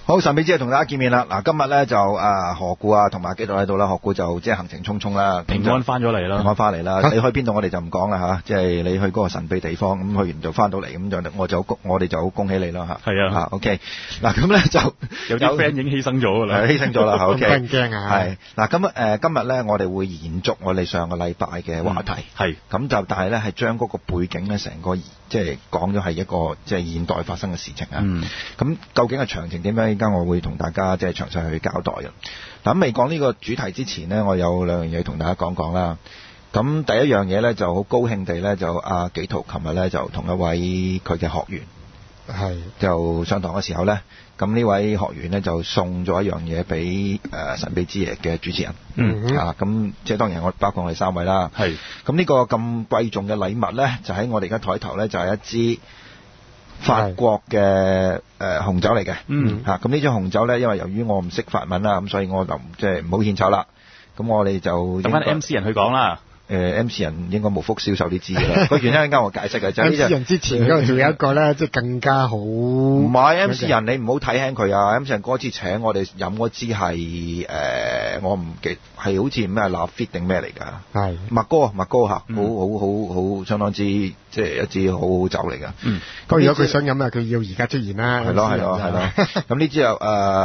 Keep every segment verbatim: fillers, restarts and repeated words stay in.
好，神秘之夜同大家見面啦。嗱，今日咧就啊何故啊同埋紀陶喺度啦。何故就即係行程匆匆啦， 平安翻咗嚟啦， 平安翻嚟啦。你去邊度我哋就唔講啦吓，即係你去嗰個神秘地方，咁去完就翻到嚟，咁就我就我哋就好恭喜你啦吓。 係啊， 吓 OK。嗱咁咧就有啲 friend 已經犧牲咗噶啦， 犧牲咗啦。OK。 驚唔驚啊？ 係嗱，咁誒今日咧我哋會延續我哋上個禮拜嘅話題， 係咁就但係咧係將嗰個背景咧成個即係講咗係一個即係現代發生嘅事情啊。 嗯。 咁究竟係詳情點樣？而家我會同大家即係詳細去交代嘅。嗱，咁未講呢個主題之前呢，我有兩樣嘢同大家講講啦。咁第一樣嘢咧就好高興地咧就阿紀陶琴日咧就同一位佢嘅學員係就上堂嘅時候咧，咁呢位學員咧就送咗一樣嘢俾誒神秘之夜嘅主持人。 嗯啊，咁即係當然我包括我哋三位啦。 係。咁呢個咁貴重嘅禮物咧，就喺我哋而家台頭咧就係一支法國嘅誒、呃、紅酒嚟嘅。 嗯。 嚇、啊，咁呢支紅酒咧，因為由於我唔識法文啦，咁所以我就即係唔好獻醜啦。咁我哋就等翻 M C 人去講啦。 誒 M C 人應該無福銷售啲資㗎啦，個原因啱我解釋嘅就係 M C 人之前嗰度仲有一個咧，即係更加好。唔係 M C 人，你唔好睇輕佢啊 ！M C 人嗰次請我哋飲嗰支係誒，我唔記係好似咩納 fit 定咩嚟㗎？ 係麥哥麥哥嚇， 嗯、 好好好好相當之即係一支好好酒嚟㗎。 嗯， 咁如果佢想飲啊，佢要而家出現啦。 係咯係咯係咯。咁呢支有誒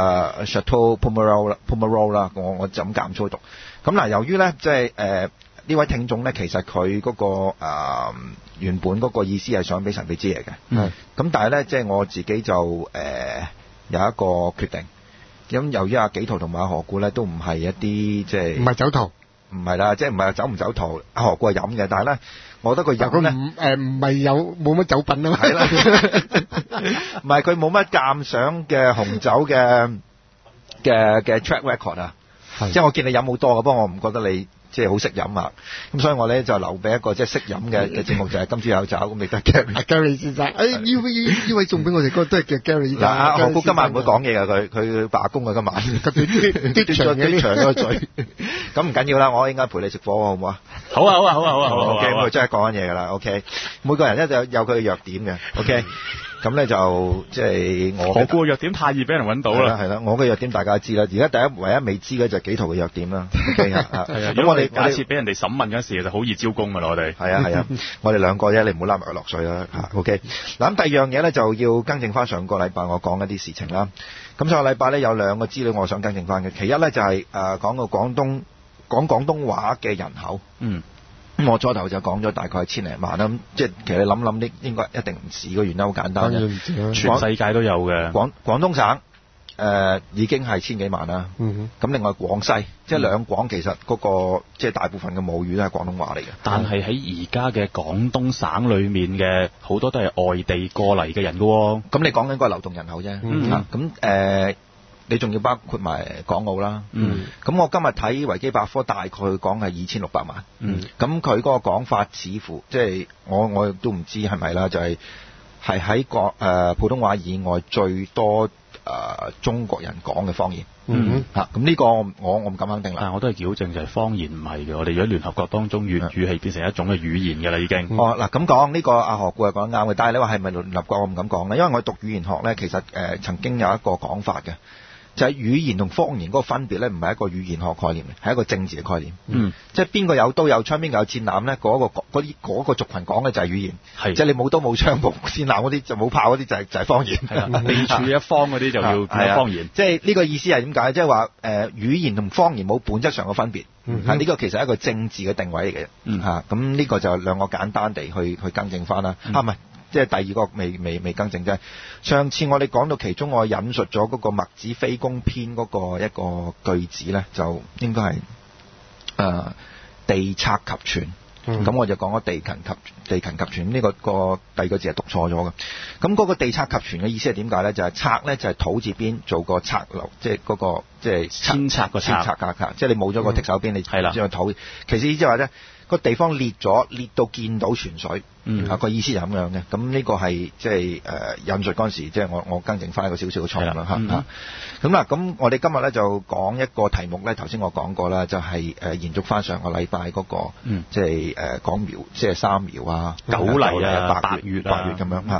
Chateau Pomerol 啦 Pomerol 啦，我我就咁夾粗讀。咁嗱，由於咧即係誒。呃呢位聽眾咧，其實佢嗰、那個、呃、原本嗰個意思係想俾神秘之夜嘅， 嗯， 咁但係咧，即係我自己就誒、呃、有一個決定，咁由於阿紀陶同埋阿何故咧都唔係一啲即係唔係酒徒， 唔係啦，即係唔係酒唔酒徒，阿何故係飲嘅，但係咧，我覺得佢飲咧誒唔係有冇乜酒品啊嘛， 係啦，唔係佢冇乜鑑賞嘅紅酒嘅嘅嘅 track record 啊，即係我見你飲好多嘅，不過我唔覺得你。即係好識飲啊！咁所以我咧就留俾一個即係識飲嘅嘅節目，就係今朝有酒咁，亦都係 Gary。阿 Gary 先生，誒呢位呢位送俾我哋嗰個都係叫 Gary。 嗱，阿何故今晚唔會講嘢㗎，佢佢罷工㗎今晚。佢跌長嘅長咗嘴。咁唔緊要啦，我應該陪你食火鍋好唔好啊？ 好啊好啊好啊好啊好啊！ OK，咁佢真係講緊嘢㗎啦。OK，每個人咧就有佢嘅弱點嘅。OK。咁咧就即係我何故嘅弱點太易俾人揾到啦， 係啦，我嘅弱點大家知啦。而家第一唯一未知嘅就係紀陶嘅弱點啦。係啊， 咁我哋假設俾人哋審問嗰時就好易招供㗎啦，我哋係啊係啊，我哋兩個啫，你唔好拉埋佢落水啦。OK，嗱咁第二樣嘢咧就要更正翻上個禮拜我講一啲事情啦。咁上個禮拜咧有兩個資料我想更正翻嘅，其一咧就係、是、誒、呃、講到廣東講廣東話嘅人口。嗯。咁我初頭就講咗大概係千零萬啦，咁即係其實你諗諗，呢應該一定唔止，個原因好簡單嘅， 全世界都有嘅。 廣廣東省誒、呃、已經係千幾萬啦，咁、嗯、另外廣西即係兩廣其實嗰、那個即係大部分嘅母語都係廣東話嚟嘅。 但係喺而家嘅廣東省裏面嘅好多都係外地過嚟嘅人㗎喎。 咁你講緊個流動人口啫，咁、嗯、誒。呃你仲要包括埋港澳啦，咁、嗯、我今日睇維基百科大概講係二千六百萬，咁佢嗰個講法似乎即係我我亦都唔知係咪啦，就係係喺國誒普通話以外最多誒、呃、中國人講嘅方言，嚇、嗯，咁、嗯、呢個我我唔敢肯定啦。 但係我都係矯正就係、是、方言唔係嘅，我哋如果聯合國當中粵語係變成一種嘅語言嘅啦已經。 哦，嗱咁講呢個阿何故係講得啱嘅，但係你話係咪聯合國我唔敢講咧，因為我讀語言學咧，其實誒、呃、曾經有一個講法嘅。就係、是、語言同方言嗰個分別咧，唔係一個語言學概念，係一個政治嘅概念。嗯，即係邊個有刀有槍，邊個有戰艦咧？嗰、那個嗰啲嗰個族群講嘅就係語言。係，即係你冇刀冇槍冇戰艦嗰啲就冇炮嗰啲就係、是、就係、是、方言。係啦， 地處一方嗰啲就要叫方言。 即係呢個意思係點解？即係話誒語言同方言冇本質上嘅分別。係、嗯、呢、這個其實係一個政治嘅定位嚟嘅。嗯，嚇咁呢個就兩個簡單地去去更正翻啦。嗯、啊唔係。即係第二個未未未更正啫。上次我哋講到其中，我引述咗嗰個《墨子非攻篇》嗰個一個句子咧，就應該係誒、呃、地賊及泉。咁、嗯、我就講咗地勤及地勤及泉呢、這個個第二個字係讀錯咗嘅。咁嗰個地賊及泉嘅意思係點解咧？就係賊咧就係土字邊做個賊流，即係嗰個即係遷拆個遷拆格格，即係你冇咗個剔手邊，嗯、你係啦，將個土。其實意思係話咧。個地方裂咗，裂到見到泉水，嗯，啊個意思就咁樣嘅。咁呢個係即係誒引述嗰陣時，即係我我更正翻一個少少嘅錯誤啦嚇嚇。咁啦，咁我哋今日咧就講一個題目咧，頭先我講過啦，就係誒延續翻上個禮拜嗰個，即係誒講苗，即係三苗啊、九黎啊、八月八月咁樣嚇。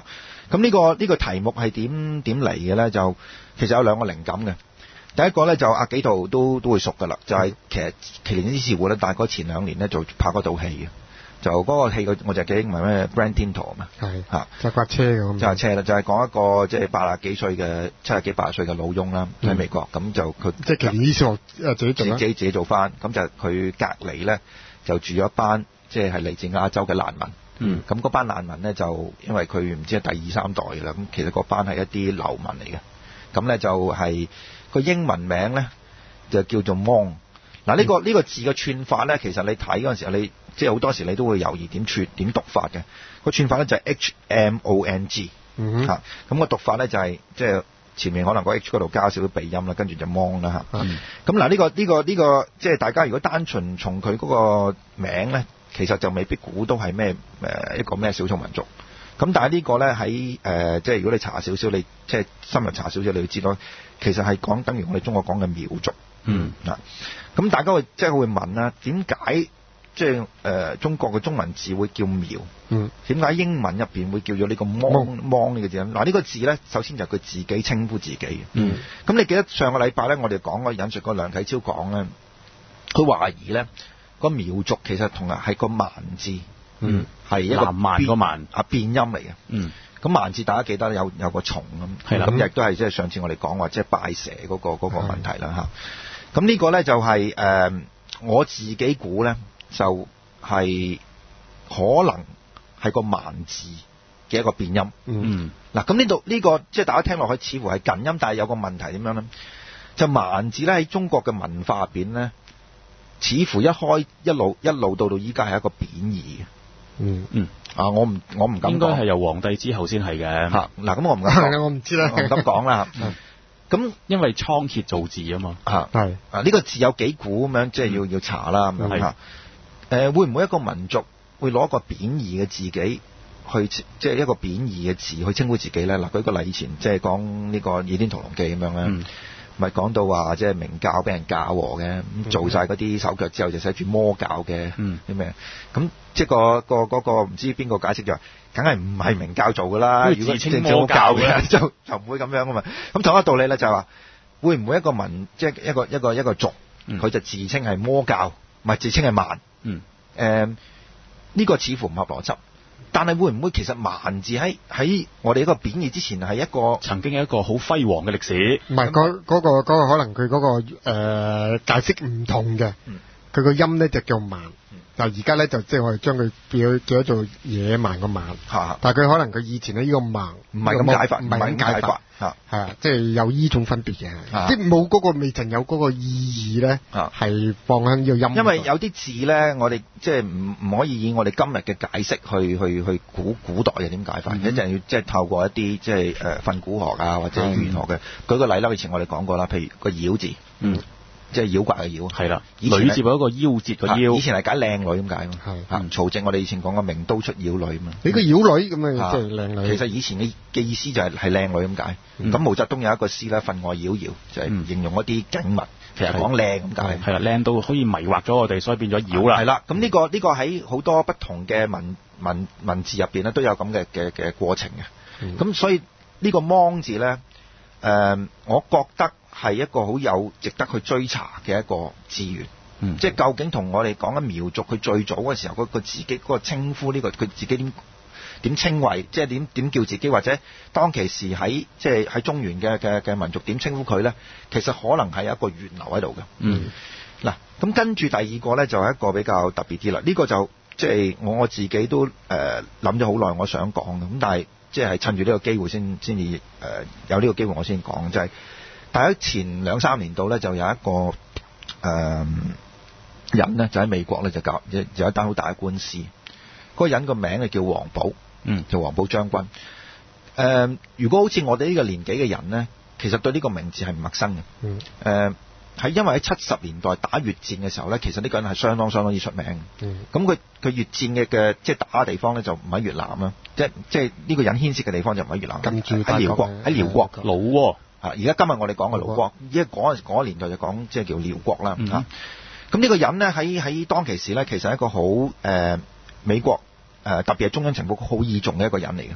咁呢、這個呢、這個題目係點點嚟嘅咧？就其實有兩個靈感嘅。第一個咧就阿紀陶都都會熟噶啦，就係、是、其實奇連伊士湖咧，大概前兩年咧就拍嗰套戲嘅。就嗰個戲個我就記唔係咩 Brand Tinto 啊嘛， 係嚇就架車咁， 就係車啦，就係講一個即係八十幾歲嘅七十幾八十歲嘅老翁啦，喺美國咁就佢即係奇連伊士湖誒自己做啦， 自己自己做翻，咁就佢隔離咧就住咗一班即係係嚟自亞洲嘅難民， 嗯， 咁嗰班難民咧就因為佢唔知係第二三代啦，咁其實嗰班係一啲流民嚟嘅，咁咧就係個英文名咧就叫做 Hmong。嗱呢個呢、嗯、個字嘅串法咧，其實你睇嗰陣時候，你即係好多時你都會猶豫點串點讀法嘅。個串法咧就係 H M O N G， 嗯嚇，咁個讀法咧就係即係前面可能個 H 嗰度加少少鼻音啦，跟住就 Hmong 啦嚇。咁嗱呢個呢、呢個呢、呢個即係大家如果單純從佢嗰個名咧，其實就未必估到係咩誒一個咩少數民族。咁但係呢個咧喺誒即係如果你查少少，你即係深入查少少，你會知道其實係講等於我哋中國講嘅苗族。 嗯嗱，咁大家會即係會問啦，點解即係誒中國嘅中文字會叫苗？ 嗯， 點解英文入邊會叫咗呢個芒芒呢個字咧？嗱，呢個字咧，首先就係佢自己稱呼自己嘅。 嗯， 咁你記得上個禮拜咧，我哋講過引述過梁啟超講咧，佢懷疑咧個苗族其實同係個蠻字， 嗯， 係一個南蠻個蠻啊變音嚟嘅。 嗯。 咁蠻字大家記得有有個蟲咁，咁亦都係即係上次我哋講話即係拜蛇嗰、嗰個嗰、嗰個問題啦嚇。咁呢個咧就係、是、誒、呃、我自己估咧就係、是、可能係個蠻字嘅一個變音。 嗯。 嗱咁呢度呢個即係大家聽落去似乎係近音，但係有個問題點樣咧？就蠻字咧喺中國嘅文化入邊咧，似乎一開一路一路到到依家係一個貶義嘅。 嗯嗯。 啊！我唔我唔敢講，應該係由皇帝之後先係嘅。 嚇嗱，咁我唔敢講， 我唔知啦， 我唔敢講啦。咁因為倉頡造字啊嘛。 嚇係啊！呢個字有幾股咁樣，即係要要查啦咁樣嚇。誒會唔會一個民族會攞一個貶義嘅自己去，即係一個貶義嘅字去稱呼自己咧？嗱，舉個例，以前即係講呢個《倚天屠龍記》咁樣咧。咪講到話即係明教俾人教和嘅，咁做晒嗰啲手腳之後就寫住魔教嘅啲咩，咁即係個個嗰個唔知邊個解釋就話，梗係唔係明教做噶啦，如果自稱魔教嘅就就唔會咁樣噶嘛。咁同一道理咧就係話，會唔會一個民即係一個一個一個族，佢就自稱係魔教，唔係自稱係蠻， 嗯， 誒呢個似乎唔合邏輯。但係會唔會其實蠻字喺喺我哋一個貶義之前係一個曾經有一個好輝煌嘅歷史？ 唔係嗰嗰個嗰、嗰個可能佢嗰、嗰個誒、呃、解釋唔同嘅，佢個、嗯、音咧就叫蠻，嗯、但係而家咧就即係我哋將佢變咗叫咗做野蠻個蠻， 嚇， 但係佢可能佢以前咧呢個蠻唔係咁解法， 唔係咁解法。 嚇， 係啊，即係有呢種分別嘅，即係冇嗰個未曾有嗰個意義咧，係放喺呢個音。 因為有啲字咧，我哋即係唔唔可以以我哋今日嘅解釋去去去估古代嘅點解法，一定要即係透過一啲即係誒訓古學啊或者語言學嘅。舉個例啦，以前我哋講過啦，譬如個妖字，嗯，即係妖怪嘅妖， 係啦，女字有一個夭折個夭， 以前係解靚女咁解嘛，係曹植我哋以前講過明刀出妖女嘛， 你個妖女咁啊，即係靚女。 其實以前嘅嘅意思就係係靚女咁解。咁毛澤東有一個詩咧，分外妖妖，就係形容一啲景物，其實講靚咁解。 係啦，靚到可以迷惑咗我哋，所以變咗妖啦。 係啦，咁呢個呢個喺好多不同嘅文文文字入邊咧，都有咁嘅嘅嘅過程嘅。咁所以呢個芒字咧，誒，我覺得係一個好有值得去追查嘅一個字源。即係究竟同我哋講緊苗族，佢最早嘅時候嗰個自己嗰個稱呼呢個，佢自己點點稱謂，即係點點叫自己，或者當其時喺即係喺中原嘅嘅嘅民族點稱呼佢咧？其實可能係有一個源流喺度嘅。嗯，嗱，咁跟住第二個咧就係一個比較特別啲啦。呢個就即係我我自己都誒諗咗好耐，我想講嘅。咁但係即係趁住呢個機會先先至誒有呢個機會我先講，就係大概前兩三年度咧就有一個誒、呃、人咧就喺美國咧就搞有有一單好大嘅官司。嗰個人個名就叫黃埔，嗯，叫黃埔將軍。誒、呃，如果好似我哋呢個年紀嘅人咧，其實對呢個名字係唔陌生嘅。嗯。誒、呃，係因為喺七十年代打越戰嘅時候咧，其實呢個人係相當相當之出名。嗯。咁佢佢越戰嘅嘅即係打嘅地方咧，就唔喺越南啦，即即係呢個人牽涉嘅地方就唔喺越南，喺寮國，喺寮國老撾啊！而家今日我哋講嘅老撾，因為嗰陣嗰年代就講即係叫寮國啦。嗯。咁呢、啊、個人咧喺喺當其時咧，其實係一個好誒。呃美國誒、呃、特別係中央情報局好倚重嘅一個人嚟嘅，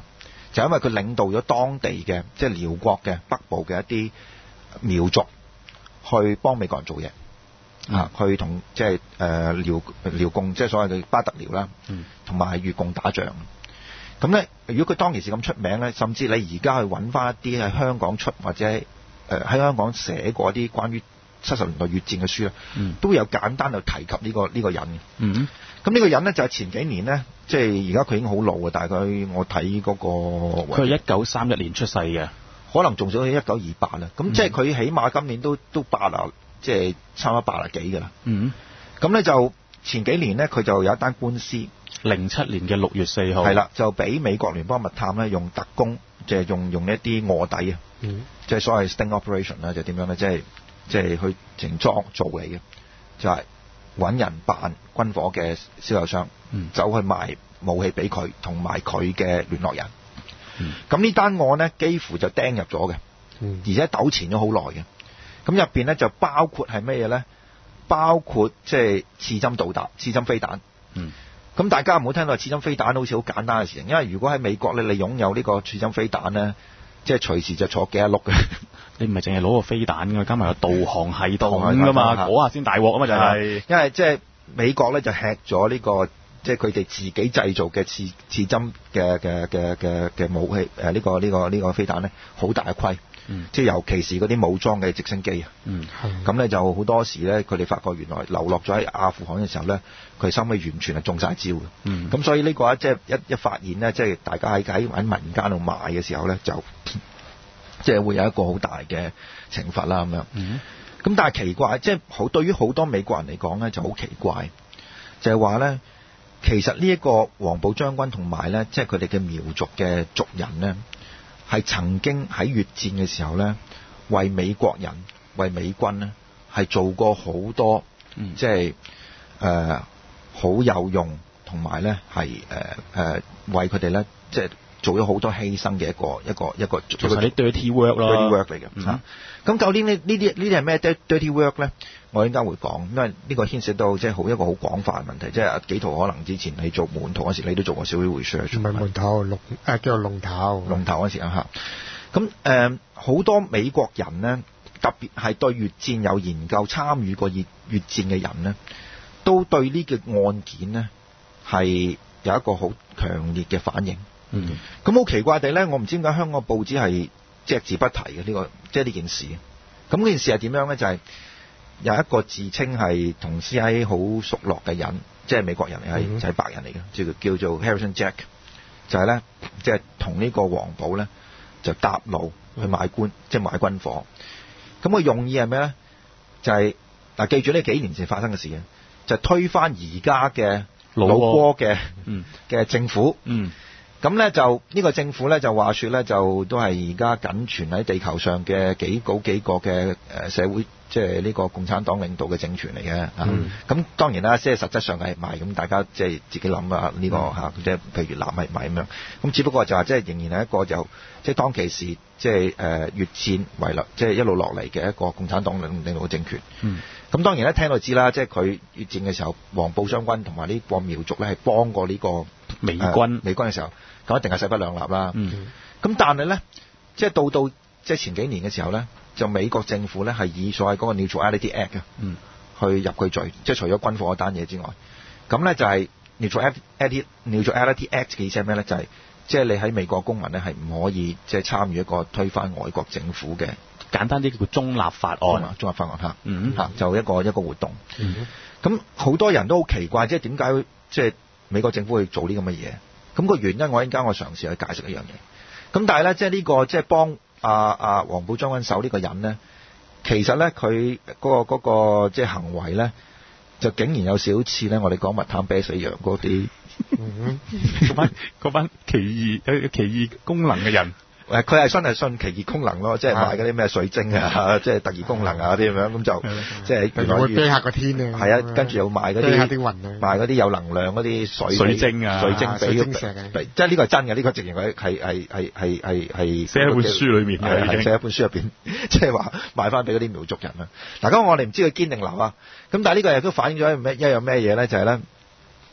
就因為佢領導咗當地嘅即係寮國嘅北部嘅一啲苗族去幫美國人做嘢。啊，去同即係誒遼遼共，即係所謂嘅巴特遼啦，同埋越共打仗。咁咧，如果佢當其時咁出名咧，甚至你而家去揾翻一啲喺香港出或者誒喺、呃、香港寫過一啲關於七十年代越戰嘅書咧，嗯、都有簡單去提及呢、呢個呢、呢個人嘅。咁、嗯、呢個人咧就係、係、前幾年咧，即係而家佢已經好老嘅，大概我睇嗰、嗰個佢係一九三一年出世嘅， 可能仲早喺一九二八啦。咁即係佢起碼今年都都八啊。即係差唔多八十幾㗎啦。嗯，咁咧就前幾年咧，佢就有一單官司， 零七年嘅六月四號， 係啦，就俾美國聯邦密探咧用特工，即係用用一啲臥底啊，嗯、即係所謂 sting operation 啦，就點樣咧？即係即係去整裝做嚟嘅，就係、是、揾人扮軍火嘅銷售商，嗯、走去賣武器俾佢，同埋佢嘅聯絡人。咁、嗯、呢單案咧，幾乎就釘入咗嘅，嗯、而且糾纏咗好耐嘅。咁入邊咧就包括係咩嘢咧？包括即係刺針導彈、刺針飛彈。嗯。咁大家唔好聽到刺針飛彈好似好簡單嘅事情，因為如果喺美國咧，你擁有呢個刺針飛彈咧，即係隨時就坐幾一碌嘅。你唔係淨係攞個飛彈㗎，加埋個導航系統㗎嘛，嗰下先大鑊啊嘛就係、是。因為即係美國咧就吃咗呢、這個即係佢哋自己製造嘅刺刺針嘅嘅嘅嘅嘅武器誒呢、呃這個呢、這個呢、這個飛彈咧，好大嘅虧。嗯、即係尤其是嗰啲武裝嘅直升機啊，咁咧、嗯、就好多時咧，佢哋發覺原來流落咗喺阿富汗嘅時候咧，佢收尾完全係中晒招嘅。咁、嗯、所以呢個即係一一發現咧，即係大家喺喺喺民間度賣嘅時候咧，就即係會有一個好大嘅懲罰啦咁樣。咁、嗯、但係奇怪，即係好對於好多美國人嚟講咧，就好奇怪，就係話咧，其實呢一個黃埔將軍同埋咧，即係佢哋嘅苗族嘅族人咧。係曾經喺越戰嘅時候咧，為美國人、為美軍咧，係做過好多，嗯、即係誒好有用，同埋咧係誒誒為佢哋咧，即係做咗好多犧牲嘅一個一個一個，其實啲 dirty work 咯 dirty work 嚟嘅嚇。咁究竟呢呢啲呢啲係咩 dirty work 咧？我應該會講，因為呢個牽涉到即係好一個好廣泛嘅問題。即係幾圖可能之前你做門徒嗰時，你都做過少少 research。唔係門徒，龍誒叫做龍頭。龍頭嗰時啊嚇。咁誒好多美國人咧，特別係對越戰有研究、參與過越越戰嘅人咧，都對呢個案件咧係有一個好強烈嘅反應。嗯。咁好奇怪地咧，我唔知點解香港報紙係隻字不提嘅呢、呢個，即係呢件事。咁呢件事係點樣咧？就係、是。有一個自稱係同 C I A 好熟絡嘅人，即係美國人嚟，係、嗯、就係白人嚟嘅，叫叫做 Harrison Jack，就係咧，即係同呢個黃埔咧就搭路去買軍，即係買軍火。咁個用意係咩咧？就係、是、嗱，記住呢幾年前發生嘅事嘅，就係、推翻而家嘅老撾嘅嘅政府。嗯。咁咧就呢、呢個政府咧就話說咧就都係而家僅存喺地球上嘅幾個幾個嘅誒社會，即係呢個共產黨領導嘅政權嚟嘅。咁、嗯啊、當然啦，即係實質上係唔係咁，大家即係自己諗啊呢個嚇，即係譬如南係唔係咁樣。咁只不過就話即係仍然係一個就即係當其時即係誒越戰為例，即係一路落嚟嘅一個共產黨領領導嘅政權。咁、嗯、當然咧聽到知啦，即係佢越戰嘅時候，黃埔將軍同埋呢個苗族咧係幫過呢個美軍、呃、美軍嘅時候。咁一定係勢不兩立啦。咁、嗯、但係咧，即係到到即係前幾年嘅時候咧，就美國政府咧係以所謂嗰個 Neutrality Act 嘅、嗯，去入佢罪，即係除咗軍火嗰單嘢之外，咁咧就係 Neutrality Neutrality Act 嘅意思係咩咧？就係即係你喺美國公民咧係唔可以即係參與一個推翻外國政府嘅，簡單啲叫做中立法案，中立法案嚇，嗯嚇就一個一個活動。咁好、嗯、多人都好奇怪，即係點解即係美國政府去做呢咁嘅嘢？咁個原因，我陣間我嘗試去解釋一樣嘢。咁但係咧，即係呢個即係幫阿阿黃埔將軍手呢個人咧，其實咧佢嗰個嗰個即係行為咧，就竟然有少似咧我哋講密探啤死羊嗰啲嗰班嗰班奇異有奇異功能嘅人。誒，佢係真係信奇異功能咯，即係賣嗰啲咩水晶啊，即係特異功能啊啲咁樣，咁就即係原來會飛下個天啊，係啊，跟住又賣嗰啲啲雲啊，賣嗰啲有能量嗰啲水水晶啊，水晶俾即係呢個係真嘅，呢個直情係係係係係係係寫喺本書裏面嘅，係寫喺本書入邊，即係話賣翻俾嗰啲苗族人啊。嗱，咁我哋唔知佢堅定流啊，咁但係呢個亦都反映咗咩一樣咩嘢咧？就係咧，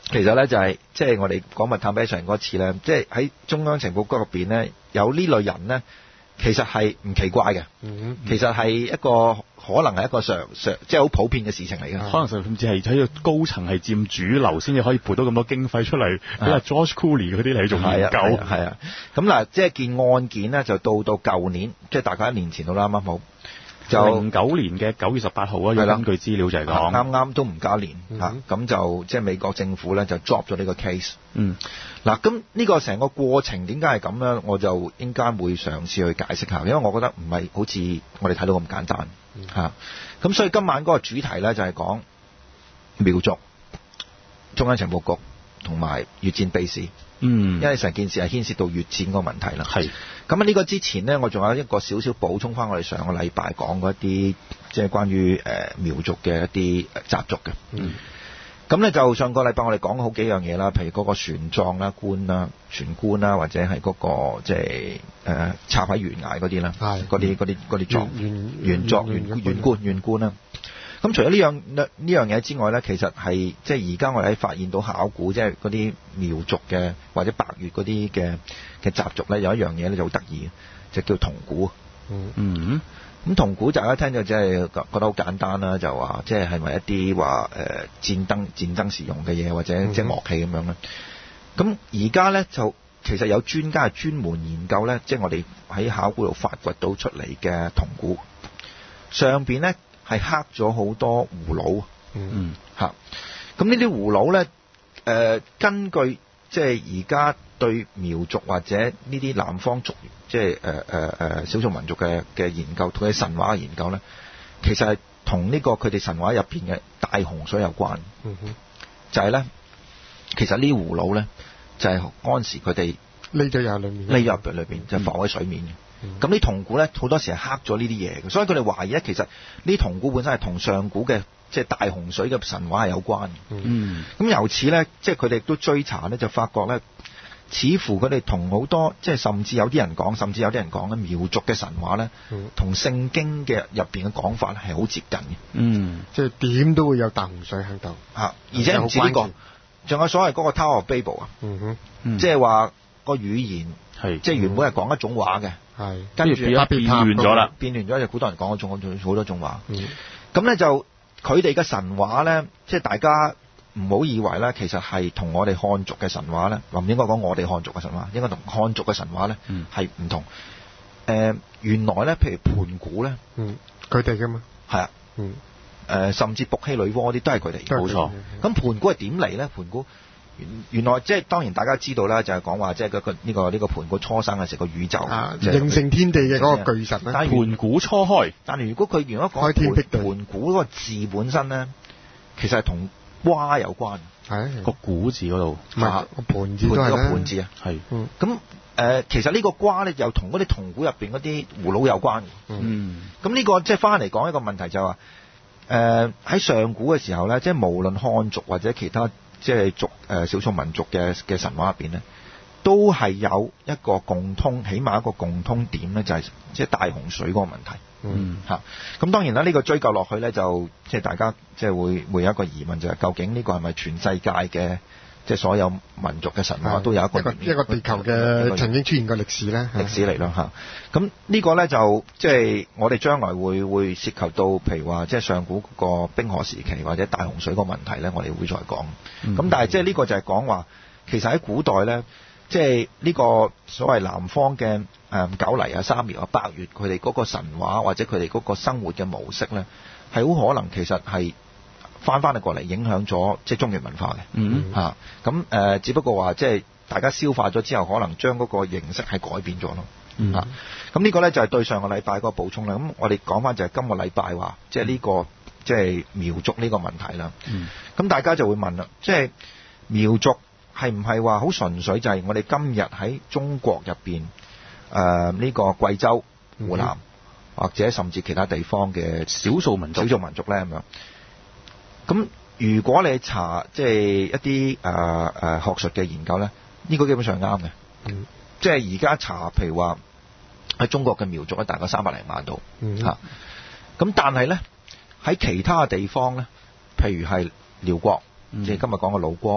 其實咧就係即係我哋講密探比上嗰次咧，即係喺中央情報局入邊咧有呢類人咧，其實係唔奇怪嘅。 嗯其實係一個可能係一個常常即係好普遍嘅事情嚟嘅。 可能甚至係喺個高層係佔主流，先至可以撥到咁多經費出嚟，俾阿 George Clooney 嗰啲嚟做研究。 係啊，係啊。咁嗱，即係件案件咧，就到到舊年，即係大概一年前到啦，啱啱好。就零九年嘅九月十八號啊，要根據資料就係講， 啱啱都唔加年嚇，咁、 嗯、 就即係美國政府咧就 drop 咗呢個 case。 嗯， 嗱，咁呢個成個過程點解係咁咧？我就應該會嘗試去解釋下，因為我覺得唔係好似我哋睇到咁簡單嚇。咁、嗯、所以今晚嗰個主題咧就係講苗族、中央情報局同埋越戰秘事。 嗯，因為成件事係牽涉到越戰個問題啦。 係。 咁啊呢個之前呢，我仲有一個少少補充翻我哋上個禮拜講嗰一啲，即係關於誒、呃、苗族嘅一啲習俗嘅。 嗯。 咁咧就上個禮拜我哋講好幾樣嘢啦，譬如嗰個船葬啦、官啦、船官啦，或者係嗰、嗰個即係誒插喺懸崖嗰啲啦，嗰啲嗰啲嗰啲葬原作原原官原官啦。咁除咗呢樣呢呢樣嘢之外咧，其實係即係而家我哋喺發現到考古，即係嗰啲苗族嘅或者百越嗰啲嘅嘅習俗咧，有一樣嘢咧就好得意嘅，就叫銅鼓。 嗯嗯。 咁銅鼓大家聽就即係覺得好簡單啦，就話即係係咪一啲話誒戰爭戰爭時用嘅嘢，或者即係樂器咁樣咧？咁而家咧就其實有專家係專門研究咧，即係我哋喺考古度發掘到出嚟嘅銅鼓上邊咧。係刻咗好多葫蘆，嗯嚇，咁呢啲葫蘆咧，誒、呃、根據即係而家對苗族或者呢啲南方族，即係誒誒誒少數民族嘅嘅研究，同佢神話嘅研究咧，其實係同呢個佢哋神話入邊嘅大洪水有關，嗯哼，就係、是、咧，其實呢啲葫蘆咧，就係嗰陣時佢哋匿咗入裏面， 匿入裏邊就浮喺水面嘅。咁啲銅鼓咧，好多時係刻咗呢啲嘢嘅，所以佢哋懷疑咧，其實呢啲銅鼓本身係同上古嘅即係大洪水嘅神話係有關嘅。嗯，咁由此咧，即係佢哋都追查咧，就發覺咧，似乎佢哋同好多即係甚至有啲人講，甚至有啲人講咧，苗族嘅神話咧，同聖經嘅入邊嘅講法係好接近嘅。嗯， 即係點都會有大洪水喺度嚇，而且唔止呢個，仲有所謂嗰個 Tower of Babel 啊，嗯哼，即係話個語言係即係原本係講一種話嘅。係，跟住變變亂咗啦， 變亂咗就古代人講嗰種好多種話。嗯，咁咧就佢哋嘅神話咧，即係大家唔好以為咧，其實係同我哋漢族嘅神話咧，唔應該講我哋漢族嘅神話，應該同漢族嘅神話咧係唔同。誒、呃，原來咧，譬如盤古咧， 嗯，佢哋噶嘛， 係啊，嗯，誒、呃，甚至伏羲女媧嗰啲都係佢哋，冇錯。咁盤古係點嚟咧？盤古原原來即係當然大家知道啦，就係講話即係嗰個呢個呢個盤古初生嘅時候個宇宙、啊就是、 形成天地嘅嗰個巨神咧。 但係盤古初開， 但係如果佢如果講盤盤古嗰個字本身咧，其實係同蛙有關。 係個古字嗰度， 唔係個盤字都係個盤字啊。係。咁誒、呃，其實呢個蛙咧又同嗰啲銅鼓入邊嗰啲葫蘆有關。嗯。咁呢個即係翻嚟講一個問題就係話，誒喺上古嘅時候咧，即係無論漢族或者其他。即係族誒少數民族嘅嘅神話入邊咧，都係有一個共通，起碼一個共通點咧，就係即係大洪水嗰個問題。嗯，嚇。咁當然啦，呢、這個追究落去咧，就即係大家即係會會有一個疑問，就係、是、究竟呢個係咪全世界嘅即係所有民族嘅神話都有一個一個，一個地球嘅曾經出現過歷史咧？ 歷史嚟咯嚇。咁呢個咧就即係我哋將來會會涉及到，譬如話即係上古個冰河時期或者大洪水個問題咧，我哋會再講。咁、嗯、但係即係呢個就係講話，其實喺古代咧，即係呢個所謂南方嘅誒九黎啊、三苗啊、百越，佢哋嗰個神話或者佢哋嗰個生活嘅模式咧，係好可能其實係翻翻嚟過嚟影響咗即係中原文化嘅。嗯嚇。咁誒、呃，只不過話即係大家消化咗之後，可能將嗰個形式係改變咗咯。嗯嚇。咁呢個咧就係對上個禮拜嗰個補充啦。咁我哋講翻就係今個禮拜話，即係呢個即係苗族呢個問題啦。嗯。咁大家就會問啦，即係苗族係唔係話好純粹就係我哋今日喺中國入邊誒呢個貴州、湖南、嗯、或者甚至其他地方嘅少數民族、少數民族咧咁樣？咁如果你查即係一啲誒誒學術嘅研究咧，呢、呢個基本上啱嘅。嗯。即係而家查，譬如話喺中國嘅苗族咧，大概三百零萬度。嗯。嚇。咁但係咧喺其他地方咧，譬如係遼國，嗯、即係今日講嘅老撾、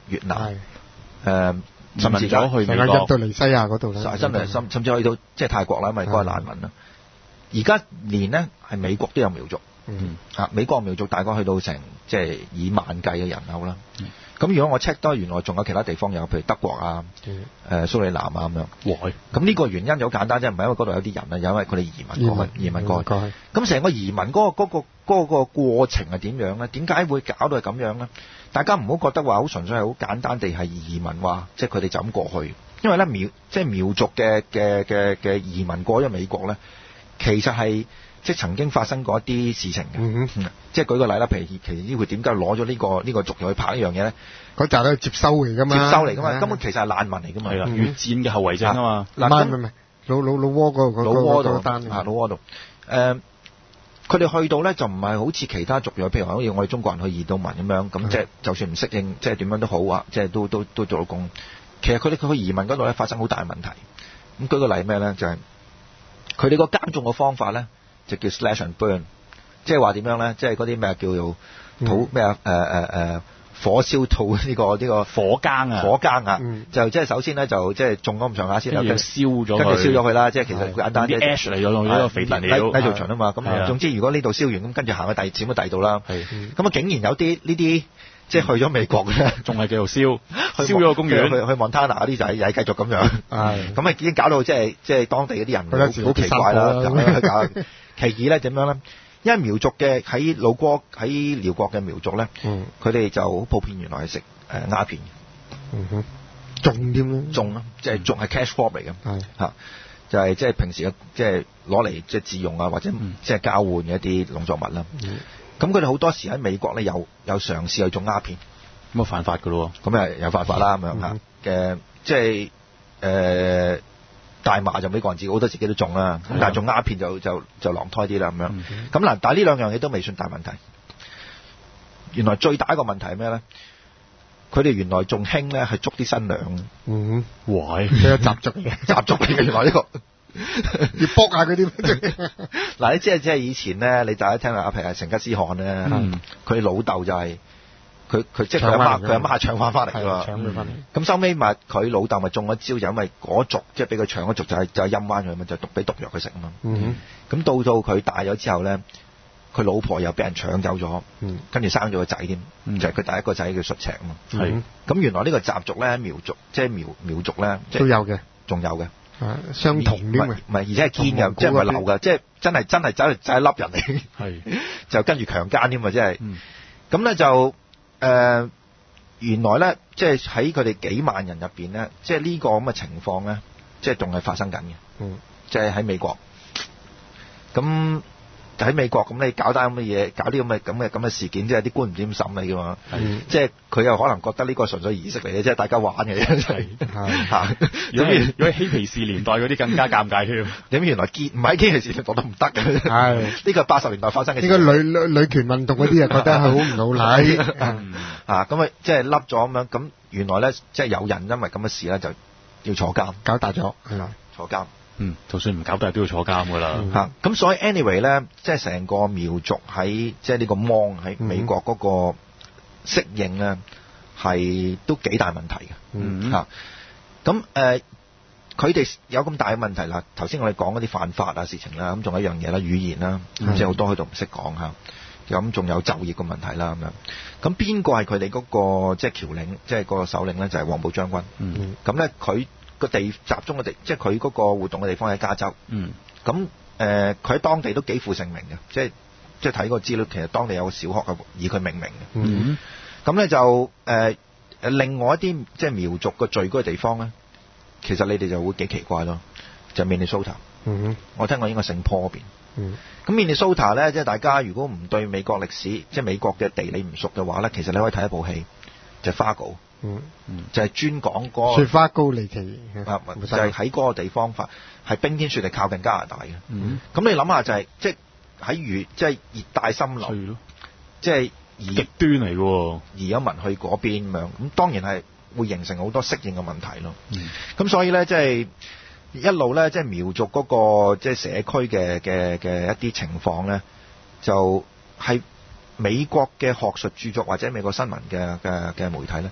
越南，誒甚至咗去美國、 印度尼西亞嗰度啦， 真係甚甚至去到即係泰國啦，因為嗰個難民啦。而家連呢係美國都有苗族， 嗯啊美國苗族大概去到成即係以萬計嘅人口啦。咁、嗯、如果我 check 多，原來仲有其他地方有，譬如德國啊、誒、嗯呃、蘇里南啊咁樣。 哇！ 咁呢個原因就好簡單啫，唔係因為嗰度有啲人啊，因為佢哋移民過去，移民過去。咁成個移民嗰、嗰個嗰、嗰個嗰、嗰個過程係點樣咧？點解會搞到係咁樣咧？大家唔好覺得話好純粹係好簡單地係移民話，即係佢哋就咁過去。因為咧苗即係苗族嘅嘅嘅嘅移民過咗美國咧，其實係即係曾經發生過一啲事情嘅。嗯嗯、即係舉個例啦，譬如其實佢點解攞咗呢個呢、呢個族裔去拍呢樣嘢咧？ 嗰集都係接收嚟㗎嘛， 接收嚟㗎嘛，根本其實係難民嚟㗎嘛。 係啦，越戰嘅後遺症啊嘛。 唔係唔係，老老老窩嗰個老窩度單啊，老窩度。誒，佢哋去到咧就唔係好似其他族裔，譬如話好似我哋中國人去移到民咁樣，咁即係就算唔適應，即係點樣都好啊，即係都都都做到工。其實佢哋佢去移民嗰度咧發生好大問題。咁舉個例咩咧？就係佢哋個耕種嘅方法咧，就叫 slash and burn， 即係話點樣咧？即係嗰啲咩叫做土咩啊？誒誒誒火燒土呢、呢個呢、呢個火耕啊， 火耕啊， 嗯、就就即係首先咧就即係種咗咁上下先， 跟住燒咗， 跟住燒咗佢啦。即係其實簡單啲 ash 嚟咗，呢個肥田嚟低造場啊嘛。咁總之如果呢度燒完，咁跟住行去第二轉去第二度啦。咁啊、嗯、竟然有啲呢啲即係去咗美國嘅， 仲係繼續燒，燒咗個公園， 去去 Montana 嗰啲就係又係繼續咁樣。咁啊已經搞到即係即係當地嗰啲人好好奇怪啦。搞其二咧點樣咧？因為苗族嘅喺老國喺寮國嘅苗族咧，佢哋、嗯、就好普遍原來係食誒鴉片， 嗯哼，種添啦， 種咯，即係種係 cash crop 嚟嘅，係嚇，就係即係平時嘅即係攞嚟即係自用啊，或者即係交換嘅一啲農作物啦。咁佢哋好多時喺美國咧有有嘗試去種鴉片， 咁啊犯法㗎咯， 咁誒有犯法啦咁樣嚇嘅，即係誒。大麻就美國人自己好多自己都種啦，咁但係種鴉片就就就狼胎啲啦咁樣。咁嗱，但係呢兩樣嘢都未算大問題。原來最大一個問題係咩咧？佢哋原來仲興咧係捉啲新娘。嗯， 喂， 佢有習俗嘅， 習俗嚟嘅原來呢個。 要卜下嗰啲。 嗱，你即係即係以前咧，你大家聽下，譬如係成吉思汗咧，佢老豆就係。佢佢即係佢阿媽，佢阿媽係搶翻翻嚟㗎嘛。搶佢翻嚟。咁收尾咪佢老豆咪中咗招，就因為嗰族即係俾佢搶嗰族就係就係陰彎佢嘛，就毒俾毒藥佢食啊嘛。咁到到佢大咗之後咧，佢老婆又俾人搶走咗，跟住生咗個仔添，就係佢第一個仔叫術赤啊嘛。係。咁原來呢個習俗咧，苗族即係苗苗族咧，都有嘅， 仲有嘅。 相同啲嘅。 唔係，而且係堅嘅，即係唔係流嘅，即係真係真係走嚟就係笠人嚟。係。就跟住強姦添嘛，即係。咁咧就。誒、呃、原來咧，即係喺佢哋幾萬人入邊咧，即係呢個咁嘅情況咧，即係仲係發生緊嘅。嗯，即係喺美國。咁喺美國咁，你搞單咁嘅嘢，搞啲咁嘅咁嘅咁嘅事件，即係啲官唔知點審你㗎嘛。嗯、即係佢又可能覺得呢個純粹儀式嚟嘅，即係大家玩嘅啫。係嚇。 如果如果嬉皮士年代嗰啲更加尷尬添。點原來堅唔係嬉皮士年代都唔得嘅。係。呢個係八十年代發生嘅事。 呢個女女女權運動嗰啲啊，覺得好唔老禮。 啊，咁啊，即係笠咗咁樣，咁原來咧，即係有人因為咁嘅事咧，就要坐監， 搞大咗，係啦， 坐監。 嗯，就算唔搞大都要坐監噶啦。 嚇、嗯，咁、啊、所以 anyway 咧，即係成個苗族喺即係呢個芒喺美國嗰個適應咧，係、嗯、都幾大問題嘅。嗯嚇，咁誒，佢哋、呃、有咁大嘅問題啦。頭先我哋講嗰啲犯法啊事情啦，咁仲有一樣嘢啦，語言啦，嗯、即係好多佢都唔識講嚇。咁仲有就業嘅問題啦咁樣。咁邊個係佢哋嗰個即係僑領，即係個首領咧？就係、是、黃埔將軍。嗯。咁咧佢個地集中嘅地，即係佢嗰個活動嘅地方喺加州。嗯。咁誒，佢、呃、喺當地都幾負盛名嘅，即係即係睇個資料，其實當地有個小學係以佢命名嘅。嗯。咁咧就誒誒、呃，另外一啲即係苗族嘅聚居嘅地方咧，其實你哋就會幾奇怪咯，就係、Minnesota。嗯。我聽過應該聖坡嗰邊。嗯。咁 Minnesota 咧，即係大家如果唔對美國歷史，即係美國嘅地理唔熟嘅話咧，其實你可以睇一部戲，就係、是、Fargo。嗯嗯，就係、是、專講嗰、那個雪花膏離奇啊，就係喺嗰個地方發，係冰天雪地靠近加拿大嘅。嗯，咁你諗下就係、是、即係喺如即係熱帶森林，即係極端嚟嘅， 移咗民去嗰邊咁樣，咁當然係會形成好多適應嘅問題咯。嗯，咁所以咧即係一路咧即係苗族嗰、那個即係社區嘅嘅嘅一啲情況咧，就係、是、美國嘅學術著作或者美國新聞嘅嘅嘅媒體咧。係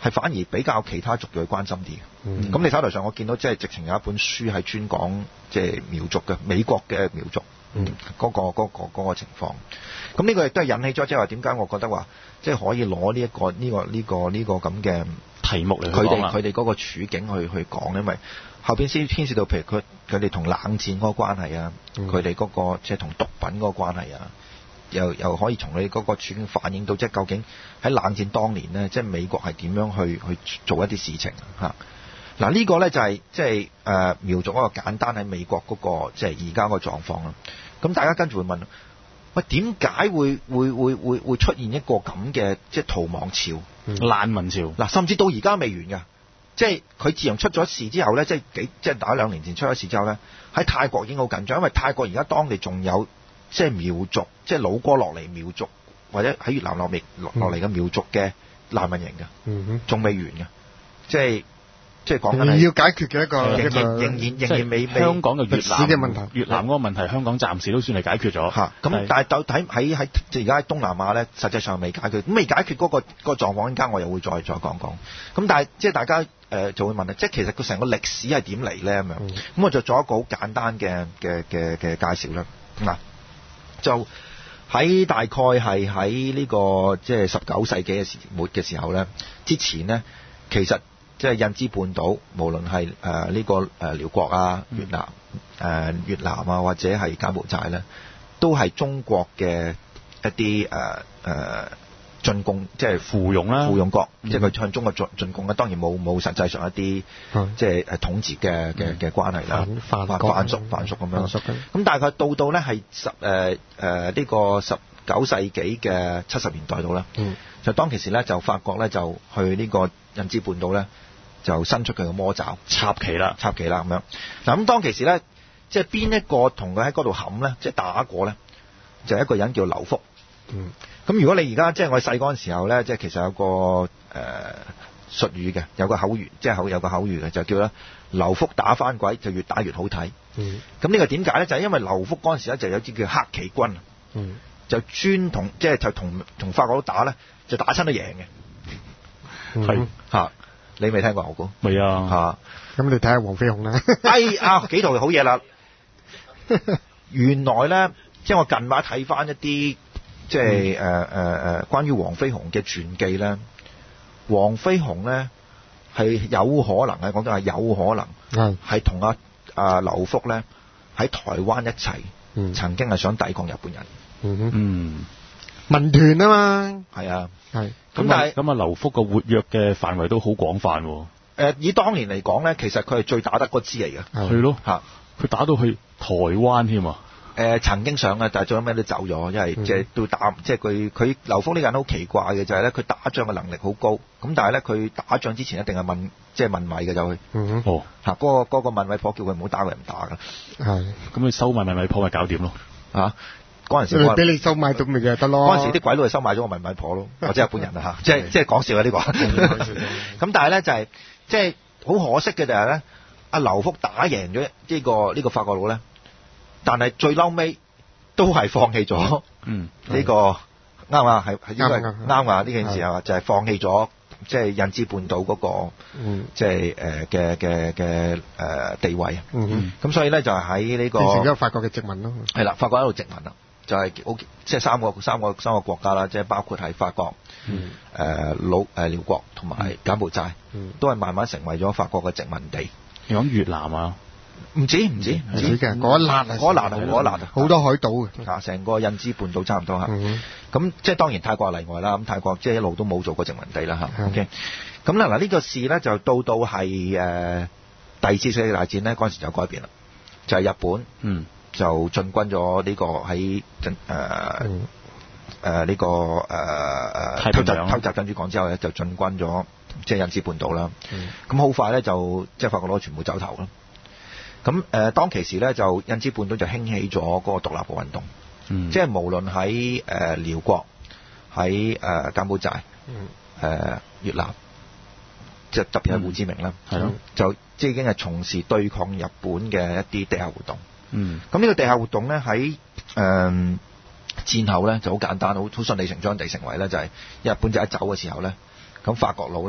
係反而比較其他族裔關心啲嘅。 嗯咁你手頭上我見到即係直情有一本書係專講即係苗族嘅美國嘅苗族。嗰、 嗯嗰個嗰、嗰個嗰、嗰個情況，咁呢個亦都係引起咗，即係話點解我覺得話，即係可以攞呢一個呢、呢個呢、呢個呢、呢個咁嘅題目嚟佢哋講啦佢哋嗰個處境去去講，因為後邊先牽涉到譬如佢佢哋同冷戰嗰個關係啊，佢哋嗰個即係同毒品嗰個關係啊，又又可以從你嗰個處境反映到，即係究竟喺冷戰當年呢，即係美國係點樣去去做一啲事情嚇。嗱、呢個呢就係即係誒苗族一個簡單喺美國嗰、嗰個即係而家個狀況啦。咁大家跟住會問，喂，點解會會會會會出現一個咁嘅即係逃亡潮、 難民潮？ 嗱，甚至到而家未完㗎，即係佢自從出咗事之後咧，即係幾即係打兩年前出咗事之後咧，喺泰國已經好緊張，因為泰國而家當地仲有即係苗族，即係老哥落嚟苗族，或者喺越南落嚟落落嚟嘅苗族嘅難民營㗎， 嗯仲未完㗎，即係。即係講緊要解決嘅一個仍然一個仍然仍然未未香港嘅越歷史嘅問題南越南嗰個問題，香港暫時都算係解決咗。 嚇，咁但係到喺喺喺即係而家喺東南亞咧，實際上未解決。咁未解決嗰、嗰個、嗰個狀況，陣間我又會再再講講。咁但係即係大家誒、呃、就會問啦，即係其實佢成個歷史係點嚟咧咁樣？咁、嗯、我就做一個好簡單嘅嘅嘅嘅介紹啦。嗱，就喺大概係喺呢個即係十九世紀嘅時末嘅時候咧，之前咧其實。即係印支半島，無論係誒呢個誒寮國啊、越南誒、呃、越南啊，或者係柬埔寨咧，都係中國嘅一啲誒誒進貢，即係附庸啦， 附庸國，嗯、即係佢向中國進進貢咧。當然冇冇實際上一啲、嗯、即係誒統治嘅嘅嘅關係啦， 藩藩藩屬藩屬咁樣。 咁、 嗯、大概到到咧係十誒誒呢個十九世紀嘅七十年代度啦， 嗯、就當其時咧就法國咧就去呢個印支半島咧。就伸出佢嘅魔爪， 插旗啦， 插旗啦咁樣。嗱咁當其時咧，即係邊一個同佢喺嗰度冚咧，即係打過咧，就係、一個人叫劉福。 嗯。 咁如果你而家即係我細嗰陣時候咧，即係其實有個誒、呃、術語嘅，有個口語，即係口有個口語嘅，就叫咧劉福打翻鬼，就越打越好睇。 嗯。 咁呢個點解咧？就係、是、因為劉福嗰陣時咧就有啲叫黑旗軍。 嗯。就專同即係就同同法國佬打咧，就打親都贏嘅。係、嗯、嚇。你未聽過我估？ 未啊！ 嚇，咁你睇下黃飛鴻啦。 哎啊，幾套好嘢啦！原來咧，即係我近排睇翻一啲即係誒誒誒關於黃飛鴻嘅傳記咧，黃飛鴻咧係有可能係講真係有可能係同阿阿劉福咧喺台灣一齊、嗯，曾經係想抵抗日本人。 嗯嗯， 民團啊嘛， 係啊。 係， 咁但係咁啊，劉福個活躍嘅範圍都好廣泛喎。誒、 呃，以當年嚟講咧，其實佢係最打得嗰支嚟嘅。 係咯， 嚇， 佢打到去台灣添啊。 誒、呃，曾經上嘅，但係最後尾都走咗，因為即係都打，即係佢佢劉福呢個人好奇怪嘅，就係咧佢打仗嘅能力好高，咁但係咧佢打仗之前一定係問，即係問米嘅就去。 嗯哦， 嚇，嗰個嗰個問米婆叫佢唔好打，佢唔打㗎。 係， 咁佢收買米米婆咪搞掂咯。 嚇。嗰陣時， 俾你收買到咪就得咯。 嗰陣時啲鬼佬係收買咗個米米婆咯，或者日本人啊嚇，即係即係講笑啊呢個。咁但係咧就係即係好可惜嘅就係咧，阿劉福打贏咗呢個呢個法國佬咧，但係最嬲尾都係放棄咗。嗯，呢個啱啊，係係應該係啱啊呢件事係嘛，就係放棄咗即係印支半島嗰個即係誒嘅嘅嘅誒地位。嗯，咁所以咧就係喺呢個變成咗法國嘅殖民咯。 係啦，法國喺度殖民啦。就係好即係三個三個三個國家啦，即係包括係法國、誒、嗯呃、老誒寮國同埋柬埔寨，嗯、都係慢慢成為咗法國嘅殖民地。 你講越南啊？ 唔止唔止唔止嘅，嗰一欄啊， 嗰一欄啊，嗰一欄啊， 好多海島嘅， 啊，成個印支半島差唔多嚇。咁、 嗯、 即係當然泰國例外啦。咁泰國即係一路都冇做過殖民地啦嚇。OK，咁啦嗱呢個事咧就到到係誒第二次世界大戰咧嗰陣時就改變啦，就係、是、日本。嗯。就進軍咗呢個喺誒誒呢個誒誒偷襲偷襲珍珠港之後咧，就進軍咗即係印支半島啦。咁好、嗯、快咧就即係法國佬全部走頭啦。咁誒、呃、當其時咧就印支半島就興起咗嗰個獨立嘅運動，嗯、即係無論喺誒寮國、喺誒柬埔寨、誒、嗯呃、越南，即係特別係胡志明啦，係咯、嗯，就即係已經係從事對抗日本嘅一啲地下活動。嗯，咁呢個地下活動咧喺誒戰後咧就好簡單，好好順理成章地成為咧就係、是、日本仔一走嘅時候咧，咁法國佬咧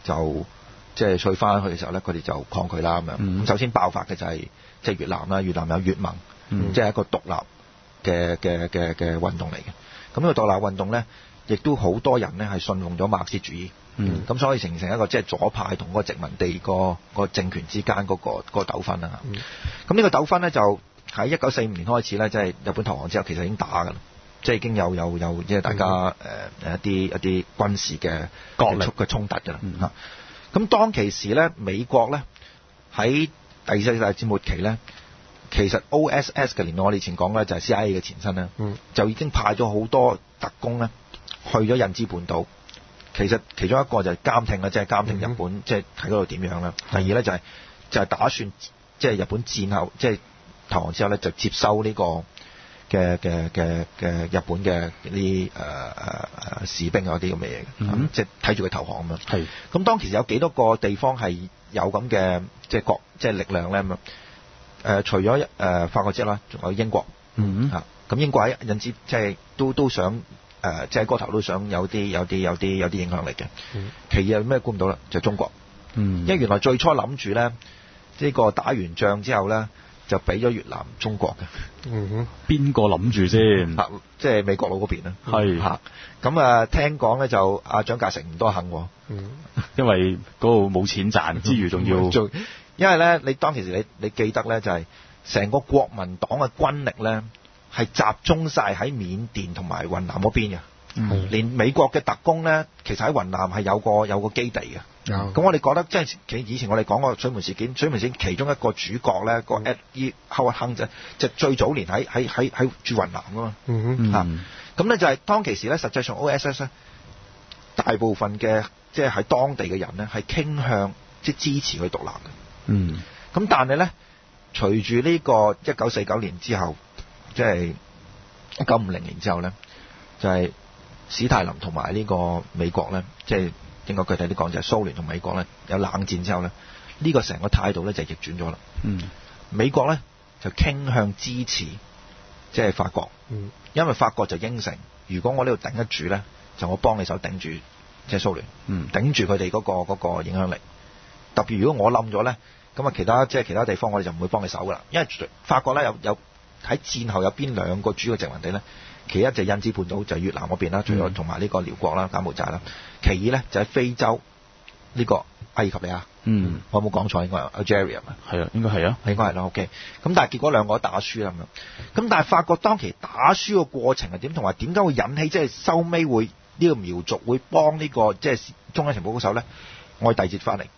就即係退翻去嘅時候咧，佢哋就抗拒啦咁樣。咁、嗯、首先爆發嘅就係即係越南啦，越南有越盟，嗯、即係一個獨立嘅嘅嘅嘅運動嚟嘅。咁呢個獨立運動咧，亦都好多人咧係信奉咗馬克思主義。嗯，咁所以形成一個即係左派同嗰個殖民地個個政權之間嗰、嗰個嗰、嗰個糾紛啦。嗯，咁呢個糾紛咧就喺一九四五年開始咧，即係日本投降之後，其實已經打㗎啦，即係已經有有有即係大家誒、嗯、一啲一啲軍事嘅角力嘅衝突㗎啦。嚇、嗯，咁當其時咧，美國咧喺第二次世界大戰末期咧，其實 O S S 嘅年代我哋以前講咧就係 C I A 嘅前身啦，嗯，就已經派咗好多特工咧去咗印支半島。其實其中一個就係監聽啦，即係監聽日本，即係喺嗰度點樣啦。第二咧就係就係打算，即係日本戰後即係投降之後咧，就接收呢個嘅嘅嘅嘅日本嘅呢啲誒誒誒士兵嗰啲咁嘅嘢嘅，即係睇住佢投降咁樣。係。咁當其實有幾多個地方係有咁嘅即係國即係力量咧咁樣？誒，除咗誒法國之外啦，仲有英國。嗯。嚇，咁英國喺印支即係都都想。誒、呃，即係嗰頭都想有啲有啲有啲有啲影響力嘅。嗯、其二係咩估唔到啦？就係、中國。嗯。因為原來最初諗住咧，呢、呢個打完仗之後咧，就俾咗越南中國嘅。嗯哼。邊個諗住先？啊，即係美國佬嗰邊啦。係。嚇。咁啊，聽講咧就阿蔣介石唔多肯喎。嗯。因為嗰度冇錢賺之餘，仲要做。因為咧，你當其時你你記得咧，就係、是、成個國民黨嘅軍力咧。係集中晒喺緬甸同埋雲南嗰邊嘅，嗯、連美國嘅特工咧，其實喺雲南係有個有個基地嘅。咁、嗯、我哋覺得即係其以前我哋講過水門事件，水門事件其中一個主角咧，個 Eddie Howard Hunt 啫，就最早年喺喺喺喺駐雲南噶嘛。嗯嗯。咁咧就係當其時咧，實際上 O S S 咧，大部分嘅即係喺當地嘅人咧，係傾向即係支持佢獨立嘅。嗯。咁但係咧，隨住呢個一九四九年之後。即係一九五零年之後咧，就係、是、史太林同埋呢個美國咧，即係應該具體啲講就係蘇聯同美國咧有冷戰之後咧，呢、這個成個態度咧就逆轉咗啦。嗯，美國咧就傾向支持即係法國，嗯，因為法國就應承，如果我呢度頂得住咧，就我幫你手頂住即係蘇聯，嗯，頂住佢哋嗰個嗰、那個影響力。特別如果我冧咗咧，咁啊其他即係其他地方我哋就唔會幫你手噶啦，因為法國咧有有。喺戰後有邊兩個主要殖民地咧？其一就係印支半島，就係、是、越南嗰邊啦，除咗同埋呢個寮國啦、柬埔寨啦。其二咧就喺、是、非洲呢、這個阿爾及利亞。嗯，我有冇講錯？應該係 Algeria 啊。係啊，應該係啊，應該係啦。OK。咁但係結果兩個都打輸啦咁樣。咁但係法國當期打輸嘅過程係點？同埋點解會引起即係收尾會呢個苗族會幫呢、這個即係、就是、中央情報嗰手咧？我哋第二節翻嚟。